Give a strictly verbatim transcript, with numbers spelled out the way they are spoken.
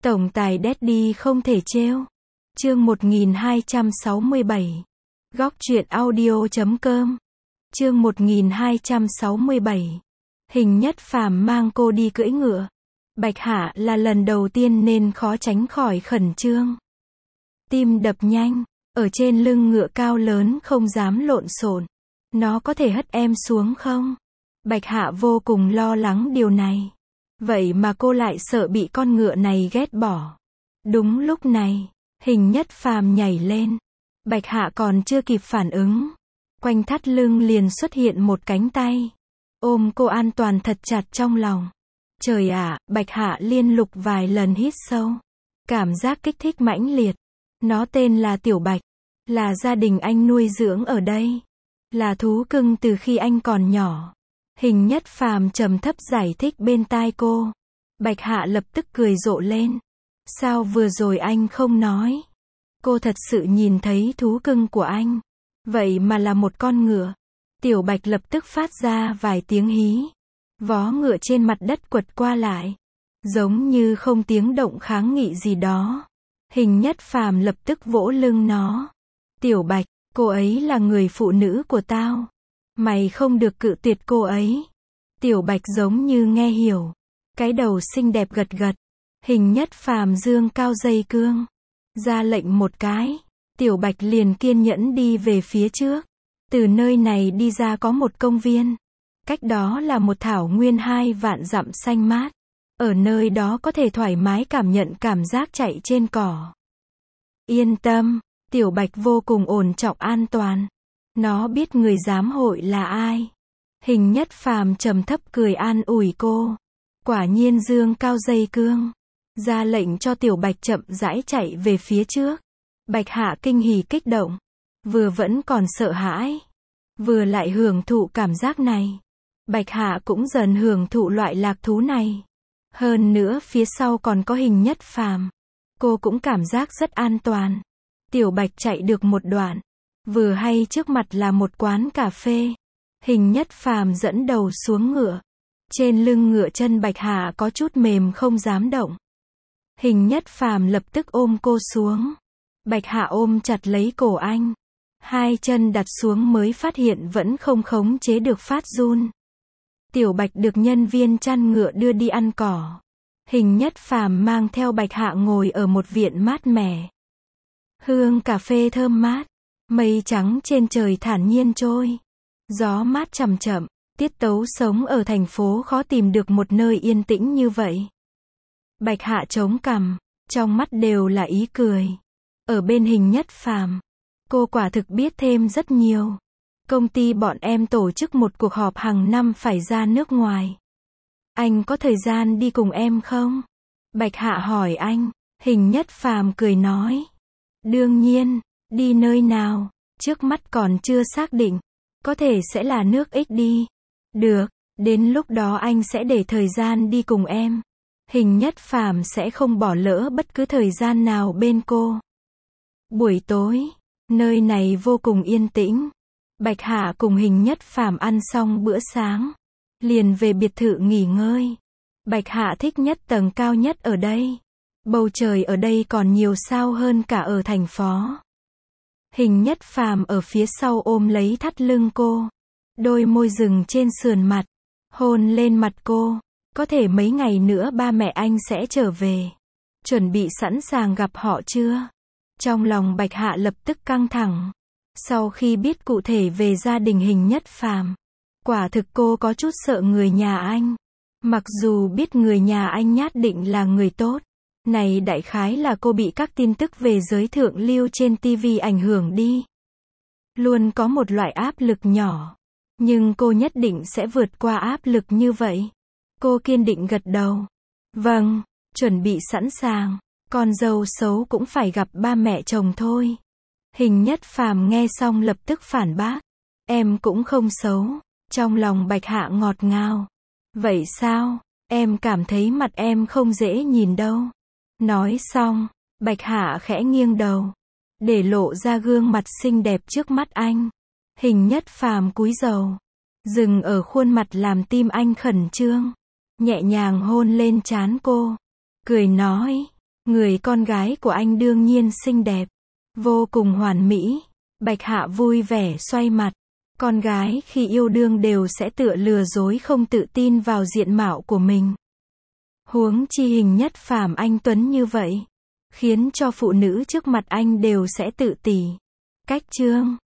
Tổng tài Daddy không thể trêu. Chương một nghìn hai trăm sáu mươi bảy. Góc truyện audio chấm com. Chương một nghìn hai trăm sáu mươi bảy. Hình Nhất Phàm mang cô đi cưỡi ngựa. Bạch Hạ là lần đầu tiên nên khó tránh khỏi khẩn trương. Tim đập nhanh, ở trên lưng ngựa cao lớn không dám lộn xộn. Nó có thể hất em xuống không? Bạch Hạ vô cùng lo lắng điều này. Vậy mà cô lại sợ bị con ngựa này ghét bỏ. Đúng lúc này, Hình Nhất Phàm nhảy lên. Bạch Hạ còn chưa kịp phản ứng. Quanh thắt lưng liền xuất hiện một cánh tay. Ôm cô an toàn thật chặt trong lòng. Trời ạ, Bạch Hạ liên lục vài lần hít sâu. Cảm giác kích thích mãnh liệt. Nó tên là Tiểu Bạch. Là gia đình anh nuôi dưỡng ở đây. Là thú cưng từ khi anh còn nhỏ. Hình Nhất Phàm trầm thấp giải thích bên tai cô. Bạch Hạ lập tức cười rộ lên. Sao vừa rồi anh không nói? Cô thật sự nhìn thấy thú cưng của anh. Vậy mà là một con ngựa. Tiểu Bạch lập tức phát ra vài tiếng hí. Vó ngựa trên mặt đất quật qua lại. Giống như không tiếng động kháng nghị gì đó. Hình Nhất Phàm lập tức vỗ lưng nó. Tiểu Bạch, cô ấy là người phụ nữ của tao. Mày không được cự tuyệt cô ấy. Tiểu Bạch giống như nghe hiểu. Cái đầu xinh đẹp gật gật. Hình Nhất Phàm dương cao dây cương. Ra lệnh một cái. Tiểu Bạch liền kiên nhẫn đi về phía trước. Từ nơi này đi ra có một công viên. Cách đó là một thảo nguyên hai vạn dặm xanh mát. Ở nơi đó có thể thoải mái cảm nhận cảm giác chạy trên cỏ. Yên tâm, Tiểu Bạch vô cùng ổn trọng an toàn. Nó biết người giám hội là ai. Hình Nhất Phàm trầm thấp cười an ủi cô. Quả nhiên dương cao dây cương. Ra lệnh cho Tiểu Bạch chậm rãi chạy về phía trước. Bạch Hạ kinh hỉ kích động. Vừa vẫn còn sợ hãi. Vừa lại hưởng thụ cảm giác này. Bạch Hạ cũng dần hưởng thụ loại lạc thú này. Hơn nữa phía sau còn có Hình Nhất Phàm. Cô cũng cảm giác rất an toàn. Tiểu Bạch chạy được một đoạn. Vừa hay trước mặt là một quán cà phê. Hình Nhất Phàm dẫn đầu xuống ngựa. Trên lưng ngựa chân Bạch Hạ có chút mềm không dám động. Hình Nhất Phàm lập tức ôm cô xuống. Bạch Hạ ôm chặt lấy cổ anh. Hai chân đặt xuống mới phát hiện vẫn không khống chế được phát run. Tiểu Bạch được nhân viên chăn ngựa đưa đi ăn cỏ. Hình Nhất Phàm mang theo Bạch Hạ ngồi ở một viện mát mẻ. Hương cà phê thơm mát. Mây trắng trên trời thản nhiên trôi. Gió mát chậm chậm. Tiết tấu sống ở thành phố khó tìm được một nơi yên tĩnh như vậy. Bạch Hạ chống cằm. Trong mắt đều là ý cười. Ở bên Hình Nhất Phàm, cô quả thực biết thêm rất nhiều. Công ty bọn em tổ chức một cuộc họp hàng năm phải ra nước ngoài. Anh có thời gian đi cùng em không? Bạch Hạ hỏi anh. Hình Nhất Phàm cười nói. Đương nhiên, đi nơi nào? Trước mắt còn chưa xác định. Có thể sẽ là nước X đi. Được, đến lúc đó anh sẽ để thời gian đi cùng em. Hình Nhất Phàm sẽ không bỏ lỡ bất cứ thời gian nào bên cô. Buổi tối, nơi này vô cùng yên tĩnh. Bạch Hạ cùng Hình Nhất Phàm ăn xong bữa sáng. Liền về biệt thự nghỉ ngơi. Bạch Hạ thích nhất tầng cao nhất ở đây. Bầu trời ở đây còn nhiều sao hơn cả ở thành phố. Hình Nhất Phàm ở phía sau ôm lấy thắt lưng cô. Đôi môi dừng trên sườn mặt. Hôn lên mặt cô. Có thể mấy ngày nữa ba mẹ anh sẽ trở về. Chuẩn bị sẵn sàng gặp họ chưa? Trong lòng Bạch Hạ lập tức căng thẳng. Sau khi biết cụ thể về gia đình Hình Nhất Phàm, quả thực cô có chút sợ người nhà anh. Mặc dù biết người nhà anh nhát định là người tốt. Này đại khái là cô bị các tin tức về giới thượng lưu trên ti vi ảnh hưởng đi. Luôn có một loại áp lực nhỏ. Nhưng cô nhất định sẽ vượt qua áp lực như vậy. Cô kiên định gật đầu. Vâng, chuẩn bị sẵn sàng. Con dâu xấu cũng phải gặp ba mẹ chồng thôi. Hình Nhất Phàm nghe xong lập tức phản bác. Em cũng không xấu. Trong lòng Bạch Hạ ngọt ngào. Vậy sao? Em cảm thấy mặt em không dễ nhìn đâu. Nói xong, Bạch Hạ khẽ nghiêng đầu. Để lộ ra gương mặt xinh đẹp trước mắt anh. Hình Nhất Phàm cúi rầu. Dừng ở khuôn mặt làm tim anh khẩn trương. Nhẹ nhàng hôn lên trán cô. Cười nói. Người con gái của anh đương nhiên xinh đẹp, vô cùng hoàn mỹ. Bạch Hạ vui vẻ xoay mặt. Con gái khi yêu đương đều sẽ tựa lừa dối không tự tin vào diện mạo của mình. Huống chi Hình Nhất Phàm anh tuấn như vậy, khiến cho phụ nữ trước mặt anh đều sẽ tự tỷ. Cách chương